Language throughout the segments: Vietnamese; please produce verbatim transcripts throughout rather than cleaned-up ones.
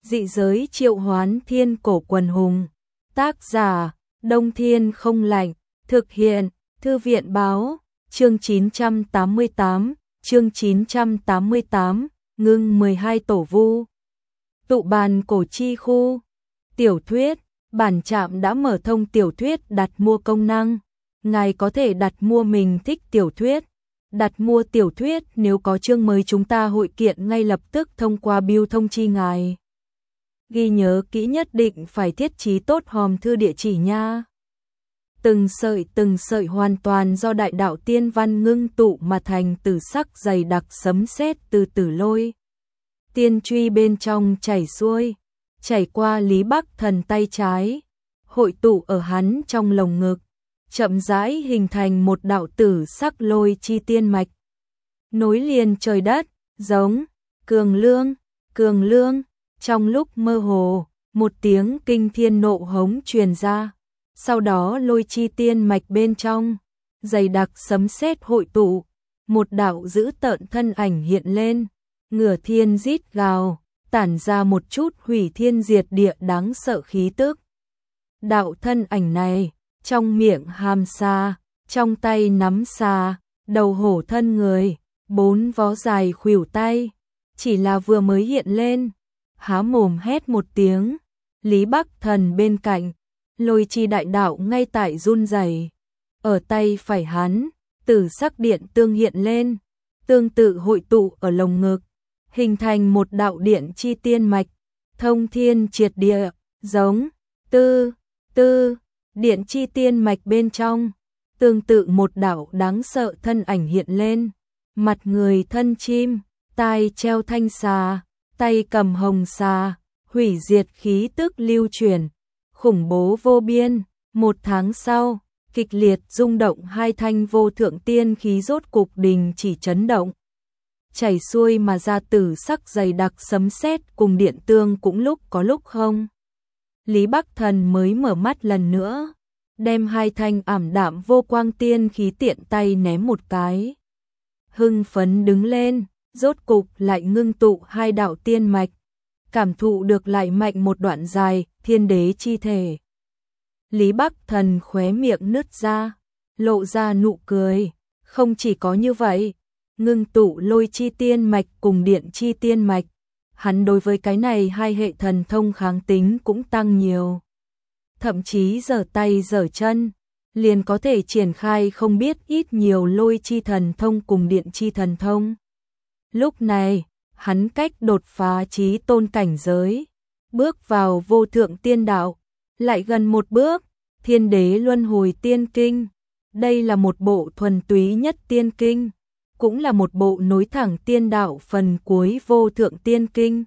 Dị giới triệu hoán thiên cổ quần hùng. Tác giả, Đông Thiên không lạnh. Thực hiện, Thư viện báo. Chương chín trăm tám mươi tám, chương chín trăm tám mươi tám, ngưng mười hai tổ vu. Tụ bàn cổ chi khu. Tiểu thuyết, bản trạm đã mở thông tiểu thuyết đặt mua công năng. Ngài có thể đặt mua mình thích tiểu thuyết. Đặt mua tiểu thuyết nếu có chương mới chúng ta hội kiện ngay lập tức thông qua bưu thông chi ngài. Ghi nhớ kỹ nhất định phải thiết trí tốt hòm thư địa chỉ nha. Từng sợi từng sợi hoàn toàn do đại đạo tiên văn ngưng tụ mà thành từ sắc dày đặc sấm sét từ tử lôi. Tiên truy bên trong chảy xuôi, chảy qua Lý Bắc Thần tay trái, hội tụ ở hắn trong lồng ngực, chậm rãi hình thành một đạo tử sắc lôi chi tiên mạch. Nối liền trời đất, giống, cường lương, cường lương, trong lúc mơ hồ, một tiếng kinh thiên nộ hống truyền ra. Sau đó lôi chi tiên mạch bên trong, dày đặc sấm sét hội tụ, một đạo dữ tợn thân ảnh hiện lên, ngửa thiên rít gào, tản ra một chút hủy thiên diệt địa đáng sợ khí tức. Đạo thân ảnh này, trong miệng hàm xà, trong tay nắm xà, đầu hổ thân người, bốn vó dài khuỷu tay, chỉ là vừa mới hiện lên, há mồm hét một tiếng, Lý Bắc Thần bên cạnh, lôi chi đại đạo ngay tại run rẩy. Ở tay phải hắn, tử sắc điện tương hiện lên, tương tự hội tụ ở lồng ngực, hình thành một đạo điện chi tiên mạch, thông thiên triệt địa, giống, tư, tư, điện chi tiên mạch bên trong, tương tự một đạo đáng sợ thân ảnh hiện lên, mặt người thân chim, tai treo thanh xà, tay cầm hồng xà, hủy diệt khí tức lưu truyền, khủng bố vô biên. Một tháng sau, kịch liệt rung động hai thanh vô thượng tiên khí rốt cục đình chỉ chấn động. Chảy xuôi mà ra tử sắc dày đặc sấm sét cùng điện tương cũng lúc có lúc không. Lý Bắc Thần mới mở mắt lần nữa, đem hai thanh ảm đạm vô quang tiên khí tiện tay ném một cái. Hưng phấn đứng lên, rốt cục lại ngưng tụ hai đạo tiên mạch, cảm thụ được lại mạnh một đoạn dài, thiên đế chi thể. Lý Bắc Thần khóe miệng nứt ra, lộ ra nụ cười, không chỉ có như vậy, ngưng tụ lôi chi tiên mạch cùng điện chi tiên mạch, hắn đối với cái này hai hệ thần thông kháng tính cũng tăng nhiều. Thậm chí giở tay giở chân, liền có thể triển khai không biết ít nhiều lôi chi thần thông cùng điện chi thần thông. Lúc này, hắn cách đột phá chí tôn cảnh giới, bước vào vô thượng tiên đạo, lại gần một bước, thiên đế luân hồi tiên kinh. Đây là một bộ thuần túy nhất tiên kinh, cũng là một bộ nối thẳng tiên đạo phần cuối vô thượng tiên kinh.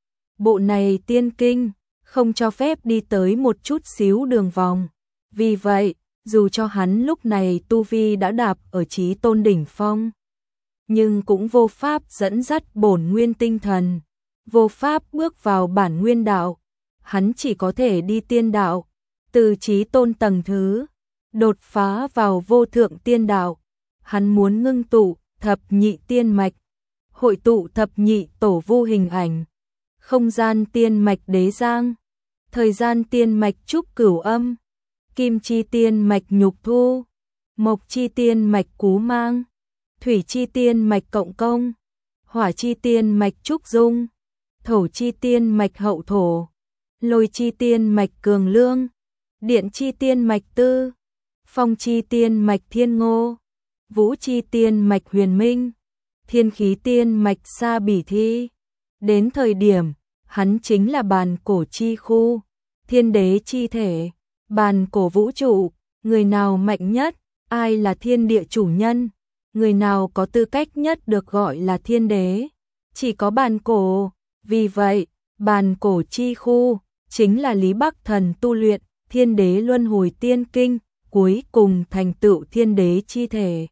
Bộ này tiên kinh, không cho phép đi tới một chút xíu đường vòng. Vì vậy, dù cho hắn lúc này tu vi đã đạp ở chí tôn đỉnh phong, nhưng cũng vô pháp dẫn dắt bổn nguyên tinh thần, vô pháp bước vào bản nguyên đạo, hắn chỉ có thể đi tiên đạo, từ chí tôn tầng thứ, đột phá vào vô thượng tiên đạo. Hắn muốn ngưng tụ thập nhị tiên mạch, hội tụ thập nhị tổ vu hình ảnh, không gian tiên mạch đế giang, thời gian tiên mạch trúc cửu âm, kim chi tiên mạch nhục thu, mộc chi tiên mạch cú mang, thủy chi tiên mạch cộng công, hỏa chi tiên mạch trúc dung, thổ chi tiên mạch hậu thổ, lôi chi tiên mạch cường lương, điện chi tiên mạch tư, phong chi tiên mạch thiên ngô, vũ chi tiên mạch huyền minh, thiên khí tiên mạch sa bỉ thi. Đến thời điểm, hắn chính là bàn cổ chi khu, thiên đế chi thể, bàn cổ vũ trụ, người nào mạnh nhất, ai là thiên địa chủ nhân, người nào có tư cách nhất được gọi là thiên đế, chỉ có bàn cổ. Vì vậy, bàn cổ chi khu chính là Lý Bắc Thần tu luyện thiên đế luân hồi tiên kinh, cuối cùng thành tựu thiên đế chi thể.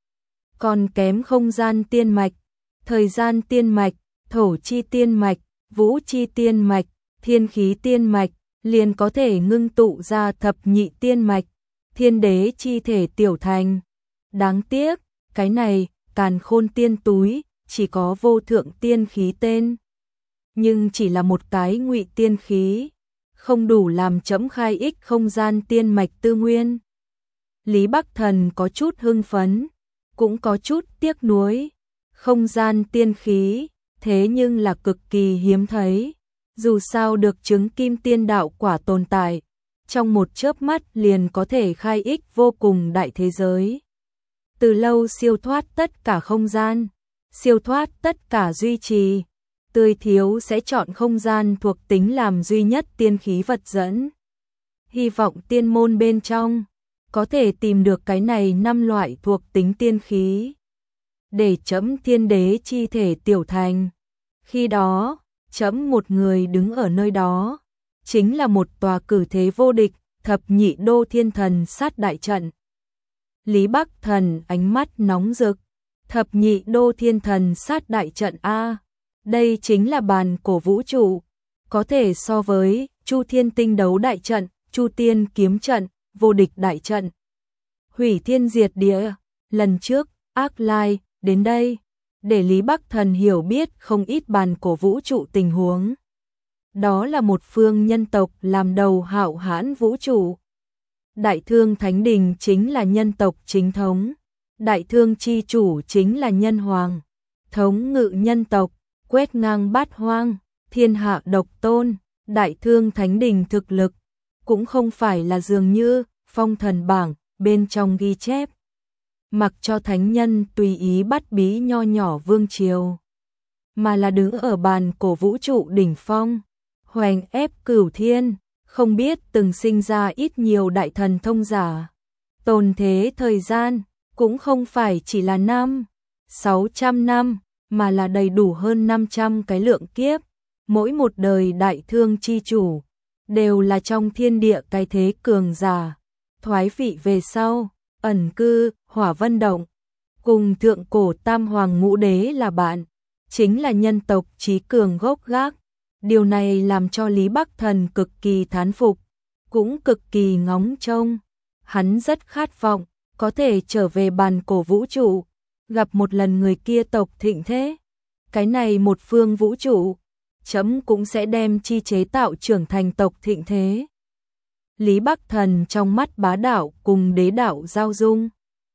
Còn kém không gian tiên mạch, thời gian tiên mạch, thổ chi tiên mạch, vũ chi tiên mạch, thiên khí tiên mạch, liền có thể ngưng tụ ra thập nhị tiên mạch, thiên đế chi thể tiểu thành. Đáng tiếc, cái này, càn khôn tiên túi, chỉ có vô thượng tiên khí tên. nhưng chỉ là một cái ngụy tiên khí, không đủ làm chẫm khai ích không gian tiên mạch tư nguyên. Lý Bắc Thần có chút hưng phấn, cũng có chút tiếc nuối. Không gian tiên khí, thế nhưng là cực kỳ hiếm thấy. Dù sao được chứng kim tiên đạo quả tồn tại, trong một chớp mắt liền có thể khai ích vô cùng đại thế giới. Từ lâu siêu thoát tất cả không gian, siêu thoát tất cả duy trì, tươi thiếu sẽ chọn không gian thuộc tính làm duy nhất tiên khí vật dẫn. Hy vọng tiên môn bên trong có thể tìm được cái này năm loại thuộc tính tiên khí, để chấm thiên đế chi thể tiểu thành. Khi đó, chấm một người đứng ở nơi đó, chính là một tòa cử thế vô địch, thập nhị đô thiên thần sát đại trận. Lý Bắc Thần ánh mắt nóng rực, thập nhị đô thiên thần sát đại trận A, đây chính là bàn cổ vũ trụ, có thể so với Chu Thiên tinh đấu đại trận, Chu Tiên kiếm trận, vô địch đại trận. Hủy thiên diệt địa, lần trước, Ác Lai đến đây, để Lý Bắc Thần hiểu biết không ít bàn cổ vũ trụ tình huống. Đó là một phương nhân tộc làm đầu hạo hãn vũ trụ. Đại Thương Thánh Đình chính là nhân tộc chính thống. Đại Thương chi chủ chính là nhân hoàng. Thống ngự nhân tộc, quét ngang bát hoang, thiên hạ độc tôn. Đại Thương Thánh Đình thực lực cũng không phải là dường như phong thần bảng bên trong ghi chép, mặc cho thánh nhân tùy ý bắt bí nho nhỏ vương triều, mà là đứng ở bàn cổ vũ trụ đỉnh phong, hoành ép cửu thiên, không biết từng sinh ra ít nhiều đại thần thông giả. Tồn thế thời gian cũng không phải chỉ là năm, sáu trăm năm, mà là đầy đủ hơn năm trăm cái lượng kiếp. Mỗi một đời đại thương chi chủ đều là trong thiên địa cái thế cường giả, thoái vị về sau, ẩn cư, Hỏa Vân Động, cùng thượng cổ tam hoàng ngũ đế là bạn, chính là nhân tộc trí cường gốc gác. Điều này làm cho Lý Bắc Thần cực kỳ thán phục, cũng cực kỳ ngóng trông. Hắn rất khát vọng có thể trở về bàn cổ vũ trụ, gặp một lần người kia tộc thịnh thế. Cái này một phương vũ trụ, chấm cũng sẽ đem chi chế tạo trưởng thành tộc thịnh thế. Lý Bắc Thần trong mắt bá đạo cùng đế đạo giao dung.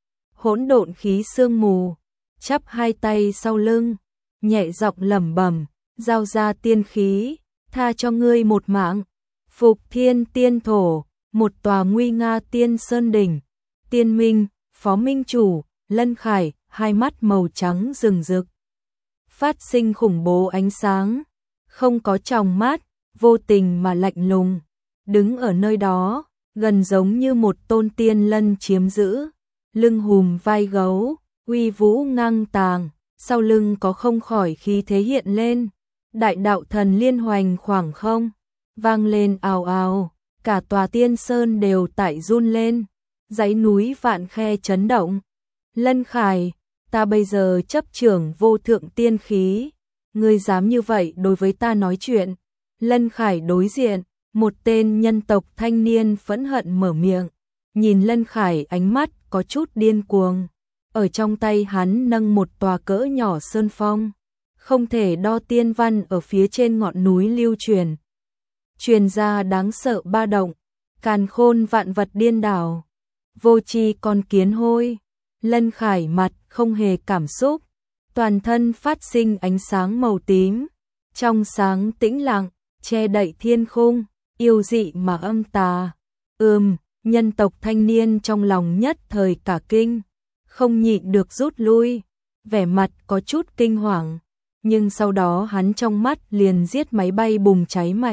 Hỗn độn khí sương mù, chắp hai tay sau lưng, nhẹ giọng lẩm bẩm, giao ra tiên khí, tha cho ngươi một mạng. Phục thiên tiên thổ, một tòa nguy nga tiên sơn đỉnh. Tiên minh, phó minh chủ, Lân Khải, hai mắt màu trắng rừng rực, phát sinh khủng bố ánh sáng, không có tròng mắt, vô tình mà lạnh lùng, đứng ở nơi đó, gần giống như một tôn tiên lân chiếm giữ, lưng hùm vai gấu, uy vũ ngang tàng, sau lưng có không khỏi khí thế hiện lên. Đại đạo thần liên hoành khoảng không, vang lên ào ào, cả tòa tiên sơn đều tại run lên, dãy núi vạn khe chấn động. Lân Khải, ta bây giờ chấp trưởng vô thượng tiên khí, ngươi dám như vậy đối với ta nói chuyện? Lân Khải đối diện, một tên nhân tộc thanh niên phẫn hận mở miệng, nhìn Lân Khải ánh mắt có chút điên cuồng. Ở trong tay hắn nâng một tòa cỡ nhỏ sơn phong, không thể đo tiên văn ở phía trên ngọn núi lưu truyền. Truyền ra đáng sợ ba động, càn khôn vạn vật điên đảo, vô tri con kiến hôi. Lân Khải mặt không hề cảm xúc, toàn thân phát sinh ánh sáng màu tím, trong sáng tĩnh lặng, che đậy thiên khung, yêu dị mà âm tà. Ừm, nhân tộc thanh niên trong lòng nhất thời cả kinh, không nhịn được rút lui, vẻ mặt có chút kinh hoàng, nhưng sau đó hắn trong mắt liền giết máy bay bùng cháy mạnh.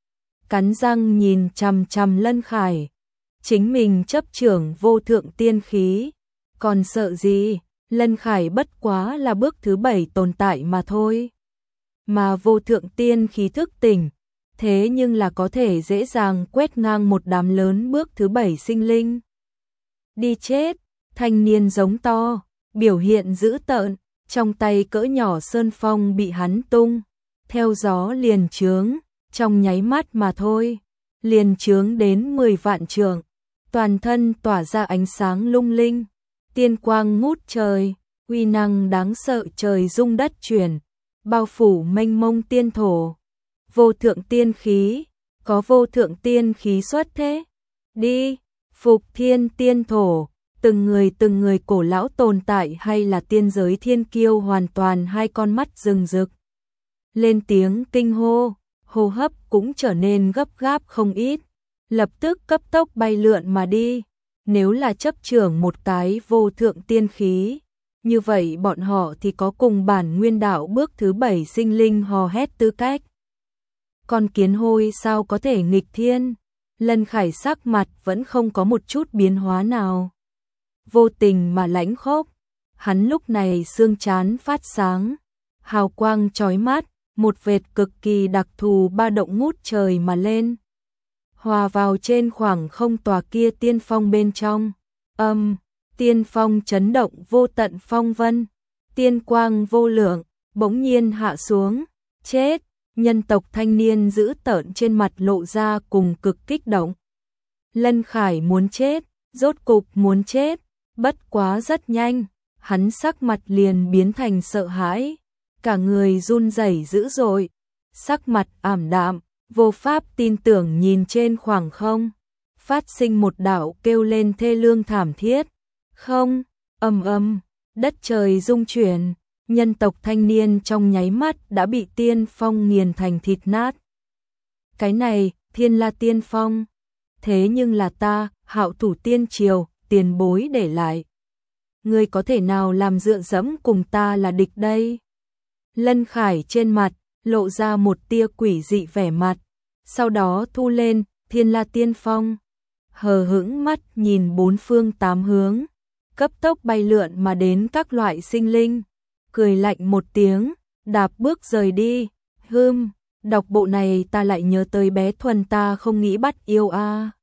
Cắn răng nhìn chằm chằm Lân Khải, chính mình chấp trưởng vô thượng tiên khí, còn sợ gì? Lân Khải bất quá là bước thứ bảy tồn tại mà thôi. Mà vô thượng tiên khí thức tỉnh, thế nhưng là có thể dễ dàng quét ngang một đám lớn bước thứ bảy sinh linh. Đi chết, thanh niên giống to, biểu hiện dữ tợn, trong tay cỡ nhỏ sơn phong bị hắn tung, theo gió liền trướng, trong nháy mắt mà thôi, liền trướng đến mười vạn trượng, toàn thân tỏa ra ánh sáng lung linh, tiên quang ngút trời, uy năng đáng sợ trời rung đất chuyển, bao phủ mênh mông tiên thổ. Vô thượng tiên khí, có vô thượng tiên khí xuất thế. Đi, Phục Thiên tiên thổ, từng người từng người cổ lão tồn tại hay là tiên giới thiên kiêu hoàn toàn hai con mắt rừng rực. Lên tiếng kinh hô, hô hấp cũng trở nên gấp gáp không ít, lập tức cấp tốc bay lượn mà đi. Nếu là chấp trưởng một cái vô thượng tiên khí, như vậy bọn họ thì có cùng bản nguyên đạo bước thứ bảy sinh linh hò hét tư cách. Còn kiến hôi sao có thể nghịch thiên? Lân Khải sắc mặt vẫn không có một chút biến hóa nào. Vô tình mà lãnh khốc, hắn lúc này xương trán phát sáng, hào quang chói mắt, một vệt cực kỳ đặc thù ba động ngút trời mà lên. Hòa vào trên khoảng không tòa kia tiên phong bên trong. Âm, tiên phong chấn động vô tận phong vân, tiên quang vô lượng, bỗng nhiên hạ xuống, chết. Nhân tộc thanh niên giữ tợn trên mặt lộ ra cùng cực kích động. Lân Khải muốn chết, rốt cục muốn chết, bất quá rất nhanh, hắn sắc mặt liền biến thành sợ hãi, cả người run rẩy dữ dội, sắc mặt ảm đạm, vô pháp tin tưởng nhìn trên khoảng không, phát sinh một đạo kêu lên thê lương thảm thiết. Không, ầm ầm, đất trời rung chuyển. Nhân tộc thanh niên trong nháy mắt đã bị tiên phong nghiền thành thịt nát. Cái này, Thiên La tiên phong, thế nhưng là ta, Hạo thủ tiên triều, tiền bối để lại. Ngươi có thể nào làm dựa dẫm cùng ta là địch đây? Lân Khải trên mặt, lộ ra một tia quỷ dị vẻ mặt, sau đó thu lên, Thiên La tiên phong. Hờ hững mắt nhìn bốn phương tám hướng, cấp tốc bay lượn mà đến các loại sinh linh. Cười lạnh một tiếng, đạp bước rời đi. Hừm, đọc bộ này ta lại nhớ tới bé Thuần ta không nghĩ bắt yêu a. À.